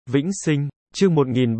Vĩnh sinh, chương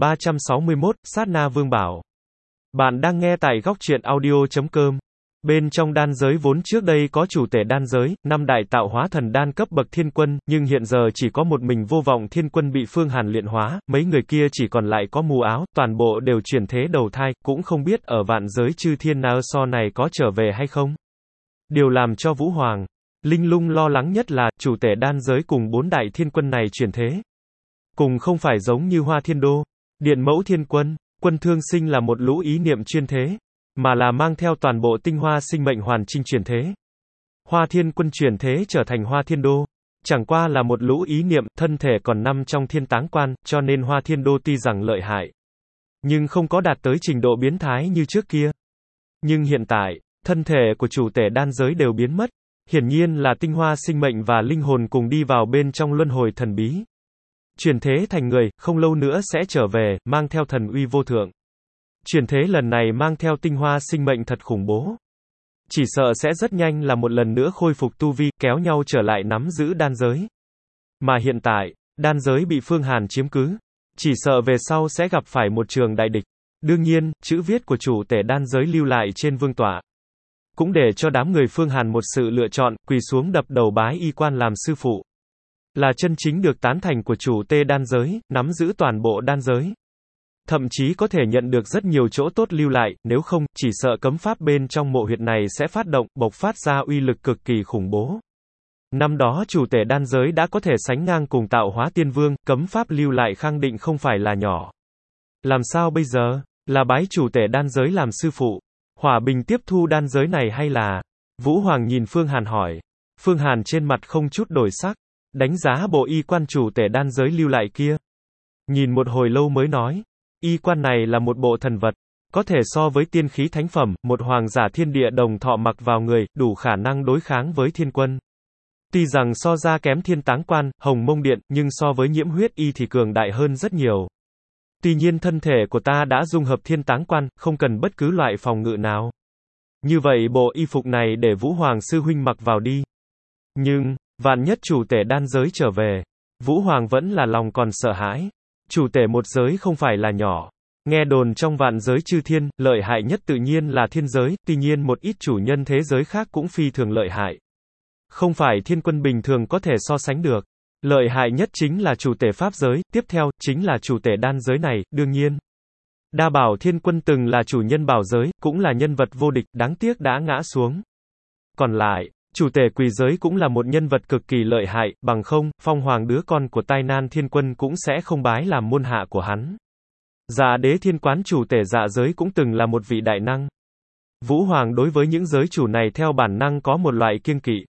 1361, Sát na Vương Bảo. Bạn đang nghe tại góc truyện audio.com. Bên trong đan giới vốn trước đây có chủ tể đan giới, 5 đại tạo hóa thần đan cấp bậc thiên quân, nhưng hiện giờ chỉ có một mình vô vọng thiên quân bị Phương Hàn luyện hóa, mấy người kia chỉ còn lại có mù áo, toàn bộ đều chuyển thế đầu thai, cũng không biết ở vạn giới chư thiên nào so này có trở về hay không. Điều làm cho Vũ Hoàng, Linh Lung lo lắng nhất là, chủ tể đan giới cùng 4 đại thiên quân này chuyển thế. Cùng không phải giống như Hoa Thiên Đô, Điện Mẫu Thiên Quân, Quân Thương Sinh là một lũ ý niệm chuyên thế, mà là mang theo toàn bộ tinh hoa sinh mệnh hoàn chỉnh chuyển thế. Hoa Thiên Quân chuyển thế trở thành Hoa Thiên Đô, chẳng qua là một lũ ý niệm, thân thể còn nằm trong thiên táng quan, cho nên Hoa Thiên Đô tuy rằng lợi hại, nhưng không có đạt tới trình độ biến thái như trước kia. Nhưng hiện tại, thân thể của chủ tể đan giới đều biến mất, hiển nhiên là tinh hoa sinh mệnh và linh hồn cùng đi vào bên trong luân hồi thần bí. Chuyển thế thành người, không lâu nữa sẽ trở về, mang theo thần uy vô thượng. Chuyển thế lần này mang theo tinh hoa sinh mệnh thật khủng bố. Chỉ sợ sẽ rất nhanh là một lần nữa khôi phục tu vi, kéo nhau trở lại nắm giữ đan giới. Mà hiện tại, đan giới bị Phương Hàn chiếm cứ. Chỉ sợ về sau sẽ gặp phải một trường đại địch. Đương nhiên, chữ viết của chủ tể đan giới lưu lại trên vương tọa, cũng để cho đám người Phương Hàn một sự lựa chọn, quỳ xuống đập đầu bái y quan làm sư phụ. Là chân chính được tán thành của chủ tê đan giới, nắm giữ toàn bộ đan giới. Thậm chí có thể nhận được rất nhiều chỗ tốt lưu lại, nếu không, chỉ sợ cấm pháp bên trong mộ huyệt này sẽ phát động, bộc phát ra uy lực cực kỳ khủng bố. Năm đó chủ tể đan giới đã có thể sánh ngang cùng tạo hóa tiên vương, cấm pháp lưu lại khẳng định không phải là nhỏ. Làm sao bây giờ? Là bái chủ tể đan giới làm sư phụ? Hòa bình tiếp thu đan giới này hay là? Vũ Hoàng nhìn Phương Hàn hỏi. Phương Hàn trên mặt không chút đổi sắc, đánh giá bộ y quan chủ tể đan giới lưu lại kia. Nhìn một hồi lâu mới nói, y quan này là một bộ thần vật, có thể so với tiên khí thánh phẩm, một hoàng giả thiên địa đồng thọ mặc vào người, đủ khả năng đối kháng với thiên quân. Tuy rằng so ra kém thiên táng quan, hồng mông điện, nhưng so với nhiễm huyết y thì cường đại hơn rất nhiều. Tuy nhiên thân thể của ta đã dung hợp thiên táng quan, không cần bất cứ loại phòng ngự nào. Như vậy bộ y phục này để Vũ Hoàng sư huynh mặc vào đi. Nhưng, vạn nhất chủ tể đan giới trở về, Vũ Hoàng vẫn là lòng còn sợ hãi. Chủ tể một giới không phải là nhỏ. Nghe đồn trong vạn giới chư thiên, lợi hại nhất tự nhiên là thiên giới, tuy nhiên một ít chủ nhân thế giới khác cũng phi thường lợi hại. Không phải thiên quân bình thường có thể so sánh được. Lợi hại nhất chính là chủ tể pháp giới, tiếp theo, chính là chủ tể đan giới này, đương nhiên. Đa Bảo Thiên Quân từng là chủ nhân bảo giới, cũng là nhân vật vô địch, đáng tiếc đã ngã xuống. Còn lại, chủ tể quỷ giới cũng là một nhân vật cực kỳ lợi hại, bằng không, Phong Hoàng đứa con của Tai Nan Thiên Quân cũng sẽ không bái làm môn hạ của hắn. Dạ Đế Thiên Quán chủ tể dạ giới cũng từng là một vị đại năng. Vũ Hoàng đối với những giới chủ này theo bản năng có một loại kiêng kỵ.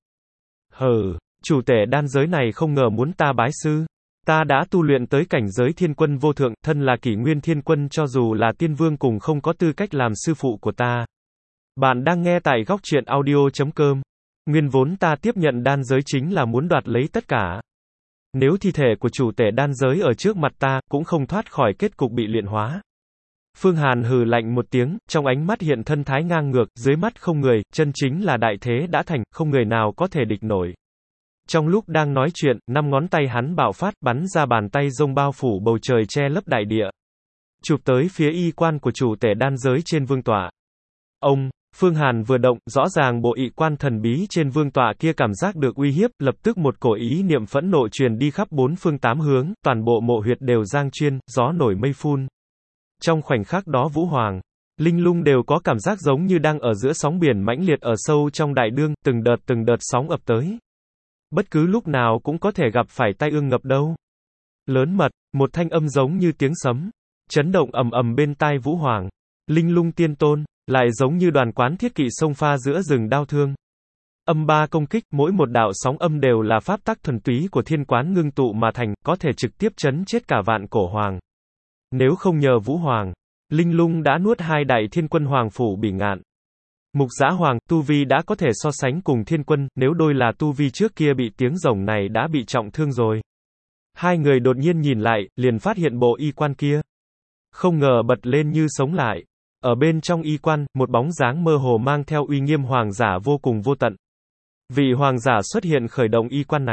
Chủ tể đan giới này không ngờ muốn ta bái sư. Ta đã tu luyện tới cảnh giới thiên quân vô thượng, thân là kỷ nguyên thiên quân cho dù là tiên vương cùng không có tư cách làm sư phụ của ta. Bạn đang nghe tại góc truyện audio.com. Nguyên vốn ta tiếp nhận đan giới chính là muốn đoạt lấy tất cả. Nếu thi thể của chủ tể đan giới ở trước mặt ta, cũng không thoát khỏi kết cục bị luyện hóa. Phương Hàn hừ lạnh một tiếng, trong ánh mắt hiện thân thái ngang ngược, dưới mắt không người, chân chính là đại thế đã thành, không người nào có thể địch nổi. Trong lúc đang nói chuyện, 5 ngón tay hắn bạo phát, bắn ra bàn tay rông bao phủ bầu trời che lấp đại địa. Chụp tới phía y quan của chủ tể đan giới trên vương tọa. Phương Hàn vừa động, rõ ràng bộ y quan thần bí trên vương tọa kia cảm giác được uy hiếp, lập tức một cổ ý niệm phẫn nộ truyền đi khắp 4 phương 8 hướng, toàn bộ mộ huyệt đều giang chuyên, gió nổi mây phun. Trong khoảnh khắc đó Vũ Hoàng, Linh Lung đều có cảm giác giống như đang ở giữa sóng biển mãnh liệt ở sâu trong đại đương, từng đợt sóng ập tới. Bất cứ lúc nào cũng có thể gặp phải tai ương ngập đâu. Lớn mật, một thanh âm giống như tiếng sấm, chấn động ầm ầm bên tai Vũ Hoàng, Linh Lung tiên tôn, lại giống như đoàn quán thiết kỵ xông pha giữa rừng đao thương. Âm ba công kích, mỗi một đạo sóng âm đều là pháp tắc thuần túy của thiên quán ngưng tụ mà thành, có thể trực tiếp chấn chết cả vạn cổ hoàng. Nếu không nhờ Vũ Hoàng, Linh Lung đã nuốt 2 đại thiên quân hoàng phủ bỉ ngạn. Mục Dã Hoàng, tu vi đã có thể so sánh cùng thiên quân, nếu đôi là tu vi trước kia bị tiếng rồng này đã bị trọng thương rồi. Hai người đột nhiên nhìn lại, liền phát hiện bộ y quan kia. Không ngờ bật lên như sống lại. Ở bên trong y quan, một bóng dáng mơ hồ mang theo uy nghiêm hoàng giả vô cùng vô tận. Vị hoàng giả xuất hiện khởi động y quan này.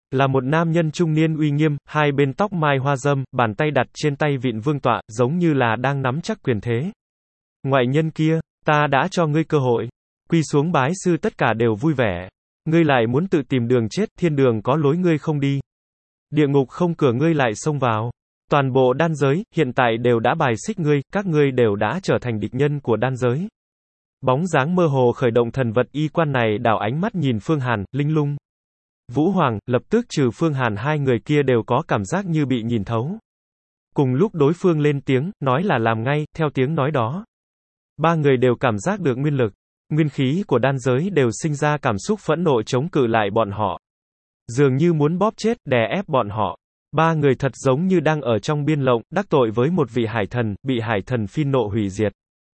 Là một nam nhân trung niên uy nghiêm, hai bên tóc mai hoa râm, bàn tay đặt trên tay vịn vương tọa, giống như là đang nắm chắc quyền thế. Ngoại nhân kia, ta đã cho ngươi cơ hội. Quy xuống bái sư tất cả đều vui vẻ. Ngươi lại muốn tự tìm đường chết, thiên đường có lối ngươi không đi. Địa ngục không cửa ngươi lại xông vào. Toàn bộ đan giới, hiện tại đều đã bài xích ngươi, các ngươi đều đã trở thành địch nhân của đan giới. Bóng dáng mơ hồ khởi động thần vật y quan này đảo ánh mắt nhìn Phương Hàn, Linh Lung. Vũ Hoàng, lập tức trừ Phương Hàn hai người kia đều có cảm giác như bị nhìn thấu. Cùng lúc đối phương lên tiếng, nói là làm ngay, theo tiếng nói đó. Ba người đều cảm giác được nguyên lực, nguyên khí của đan giới đều sinh ra cảm xúc phẫn nộ chống cự lại bọn họ. Dường như muốn bóp chết, đè ép bọn họ. Ba người thật giống như đang ở trong biên lộng, đắc tội với một vị hải thần, bị hải thần phi nộ hủy diệt.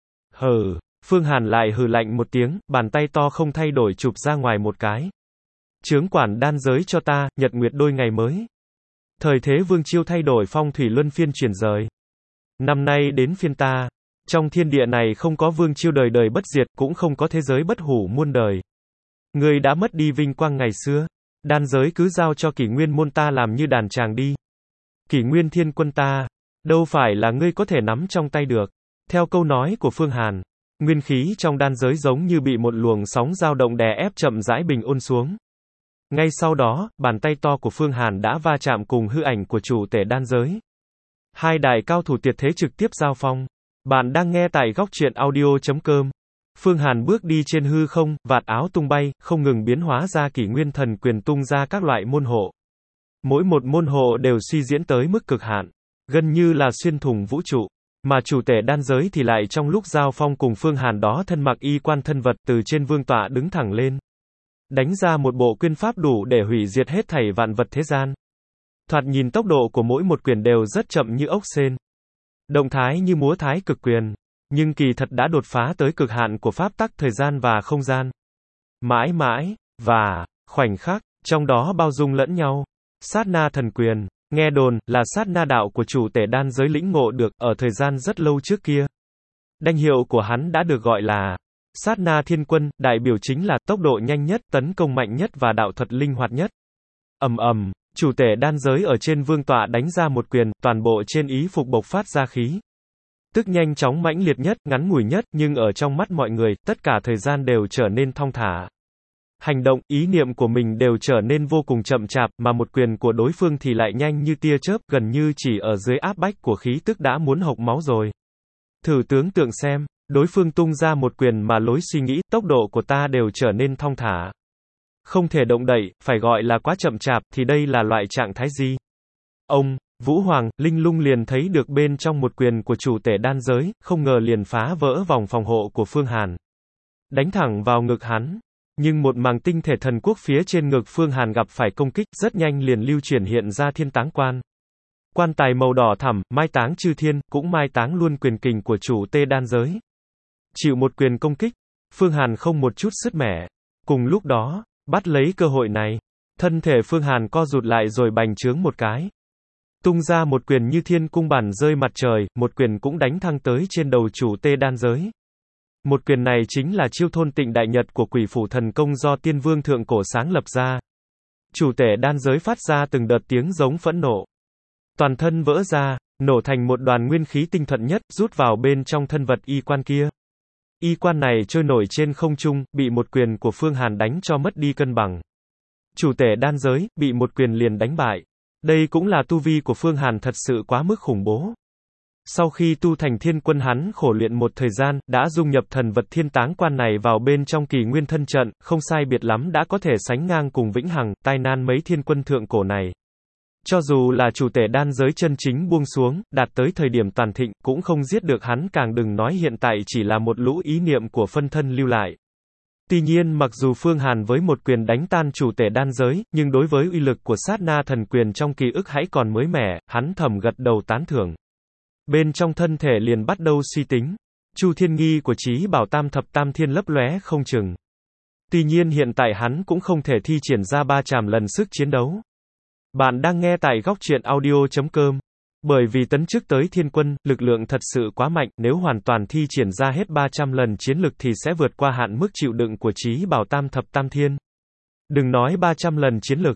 Hừ, Phương Hàn lại hừ lạnh một tiếng, bàn tay to không thay đổi chụp ra ngoài một cái. Chướng quản đan giới cho ta, nhật nguyệt đôi ngày mới. Thời thế vương chiêu thay đổi phong thủy luân phiên chuyển rời. Năm nay đến phiên ta. Trong thiên địa này không có vương chiêu đời đời bất diệt, cũng không có thế giới bất hủ muôn đời. Ngươi đã mất đi vinh quang ngày xưa. Đan giới cứ giao cho Kỷ Nguyên môn ta làm như đàn tràng đi. Kỷ Nguyên thiên quân ta, đâu phải là ngươi có thể nắm trong tay được. Theo câu nói của Phương Hàn, nguyên khí trong đan giới giống như bị một luồng sóng dao động đè ép chậm rãi bình ổn xuống. Ngay sau đó, bàn tay to của Phương Hàn đã va chạm cùng hư ảnh của chủ tể đan giới. Hai đại cao thủ tuyệt thế trực tiếp giao phong. Bạn đang nghe tại góc truyện audio.com. Phương Hàn bước đi trên hư không, vạt áo tung bay, không ngừng biến hóa ra Kỷ Nguyên thần quyền tung ra các loại môn hộ. Mỗi một môn hộ đều suy diễn tới mức cực hạn, gần như là xuyên thủng vũ trụ. Mà chủ tể đan giới thì lại trong lúc giao phong cùng Phương Hàn đó thân mặc y quan thân vật từ trên vương tọa đứng thẳng lên. Đánh ra một bộ quyền pháp đủ để hủy diệt hết thảy vạn vật thế gian. Thoạt nhìn tốc độ của mỗi một quyền đều rất chậm như ốc sên. Động thái như múa thái cực quyền. Nhưng kỳ thật đã đột phá tới cực hạn của pháp tắc thời gian và không gian. Mãi mãi, và, khoảnh khắc, trong đó bao dung lẫn nhau. Sát na thần quyền, nghe đồn, là sát na đạo của chủ tể đan giới lĩnh ngộ được, ở thời gian rất lâu trước kia. Danh hiệu của hắn đã được gọi là sát na thiên quân, đại biểu chính là tốc độ nhanh nhất, tấn công mạnh nhất và đạo thuật linh hoạt nhất. Ầm ầm, chủ tể đan giới ở trên vương tọa đánh ra một quyền, toàn bộ trên ý phục bộc phát ra khí. Tức nhanh chóng mãnh liệt nhất, ngắn ngủi nhất, nhưng ở trong mắt mọi người, tất cả thời gian đều trở nên thong thả. Hành động, ý niệm của mình đều trở nên vô cùng chậm chạp, mà một quyền của đối phương thì lại nhanh như tia chớp, gần như chỉ ở dưới áp bách của khí tức đã muốn hộc máu rồi. Thử tưởng tượng xem, đối phương tung ra một quyền mà lối suy nghĩ, tốc độ của ta đều trở nên thong thả. Không thể động đậy, phải gọi là quá chậm chạp, thì đây là loại trạng thái gì? Ông, Vũ Hoàng, Linh Lung liền thấy được bên trong một quyền của chủ tể đan giới, không ngờ liền phá vỡ vòng phòng hộ của Phương Hàn. Đánh thẳng vào ngực hắn. Nhưng một màng tinh thể thần quốc phía trên ngực Phương Hàn gặp phải công kích, rất nhanh liền lưu chuyển hiện ra thiên táng quan. Quan tài màu đỏ thẳm, mai táng chư thiên, cũng mai táng luôn quyền kình của chủ tê đan giới. Chịu một quyền công kích, Phương Hàn không một chút sứt mẻ. Cùng lúc đó, bắt lấy cơ hội này, thân thể Phương Hàn co rụt lại rồi bành trướng một cái. Tung ra một quyền như thiên cung bản rơi mặt trời, một quyền cũng đánh thăng tới trên đầu chủ tê đan giới. Một quyền này chính là chiêu thôn tịnh đại nhật của quỷ phủ thần công do tiên vương thượng cổ sáng lập ra. Chủ tể đan giới phát ra từng đợt tiếng giống phẫn nộ. Toàn thân vỡ ra, nổ thành một đoàn nguyên khí tinh thuần nhất, rút vào bên trong thân vật y quan kia. Y quan này trôi nổi trên không trung, bị một quyền của Phương Hàn đánh cho mất đi cân bằng. Chủ tể đan giới, bị một quyền liền đánh bại. Đây cũng là tu vi của Phương Hàn thật sự quá mức khủng bố. Sau khi tu thành thiên quân hắn khổ luyện một thời gian, đã dung nhập thần vật thiên táng quan này vào bên trong kỳ nguyên thân trận, không sai biệt lắm đã có thể sánh ngang cùng vĩnh hằng, tai nan mấy thiên quân thượng cổ này. Cho dù là chủ tể đan giới chân chính buông xuống, đạt tới thời điểm toàn thịnh, cũng không giết được hắn, càng đừng nói hiện tại chỉ là một lũ ý niệm của phân thân lưu lại. Tuy nhiên mặc dù Phương Hàn với một quyền đánh tan chủ tể đan giới, nhưng đối với uy lực của sát na thần quyền trong ký ức hãy còn mới mẻ, hắn thầm gật đầu tán thưởng. Bên trong thân thể liền bắt đầu suy tính. Chu thiên nghi của Chí Bảo Tam Thập Tam Thiên lấp lóe không chừng. Tuy nhiên hiện tại hắn cũng không thể thi triển ra 300 lần sức chiến đấu. Bạn đang nghe tại góc truyện audio.com. Bởi vì tấn chức tới thiên quân, lực lượng thật sự quá mạnh, nếu hoàn toàn thi triển ra hết 300 lần chiến lực thì sẽ vượt qua hạn mức chịu đựng của Chí Bảo Tam Thập Tam Thiên. Đừng nói 300 lần chiến lực,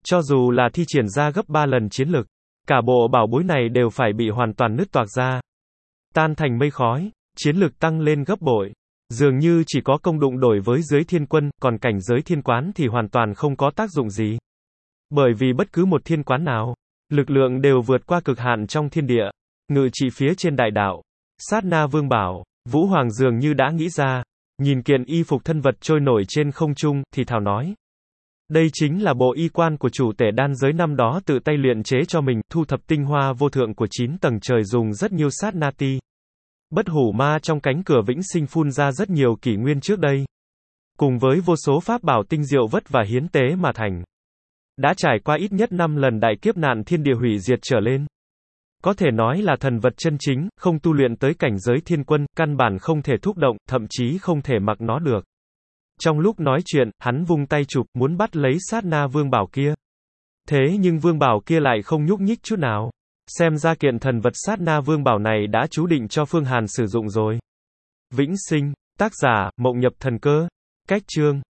Cho dù là thi triển ra gấp 3 lần chiến lực, cả bộ bảo bối này đều phải bị hoàn toàn nứt toạc ra, tan thành mây khói, chiến lực tăng lên gấp bội. Dường như chỉ có công đụng đổi với dưới thiên quân, còn cảnh giới thiên quán thì hoàn toàn không có tác dụng gì. Bởi vì bất cứ một thiên quán nào, lực lượng đều vượt qua cực hạn trong thiên địa, ngự trị phía trên đại đạo. Sát na vương bảo, Vũ Hoàng dường như đã nghĩ ra, nhìn kiện y phục thân vật trôi nổi trên không trung, thì thào nói. Đây chính là bộ y quan của chủ tể đan giới năm đó tự tay luyện chế cho mình, thu thập tinh hoa vô thượng của 9 tầng trời dùng rất nhiều sát na ti. Bất hủ ma trong cánh cửa vĩnh sinh phun ra rất nhiều kỷ nguyên trước đây. Cùng với vô số pháp bảo tinh diệu vất và hiến tế mà thành. Đã trải qua ít nhất 5 lần đại kiếp nạn thiên địa hủy diệt trở lên. Có thể nói là thần vật chân chính, không tu luyện tới cảnh giới thiên quân, căn bản không thể thúc động, thậm chí không thể mặc nó được. Trong lúc nói chuyện, hắn vung tay chụp, muốn bắt lấy sát na vương bảo kia. Thế nhưng vương bảo kia lại không nhúc nhích chút nào. Xem ra kiện thần vật sát na vương bảo này đã chú định cho Phương Hàn sử dụng rồi. Vĩnh sinh, tác giả, Mộng Nhập Thần Cơ. Cách chương.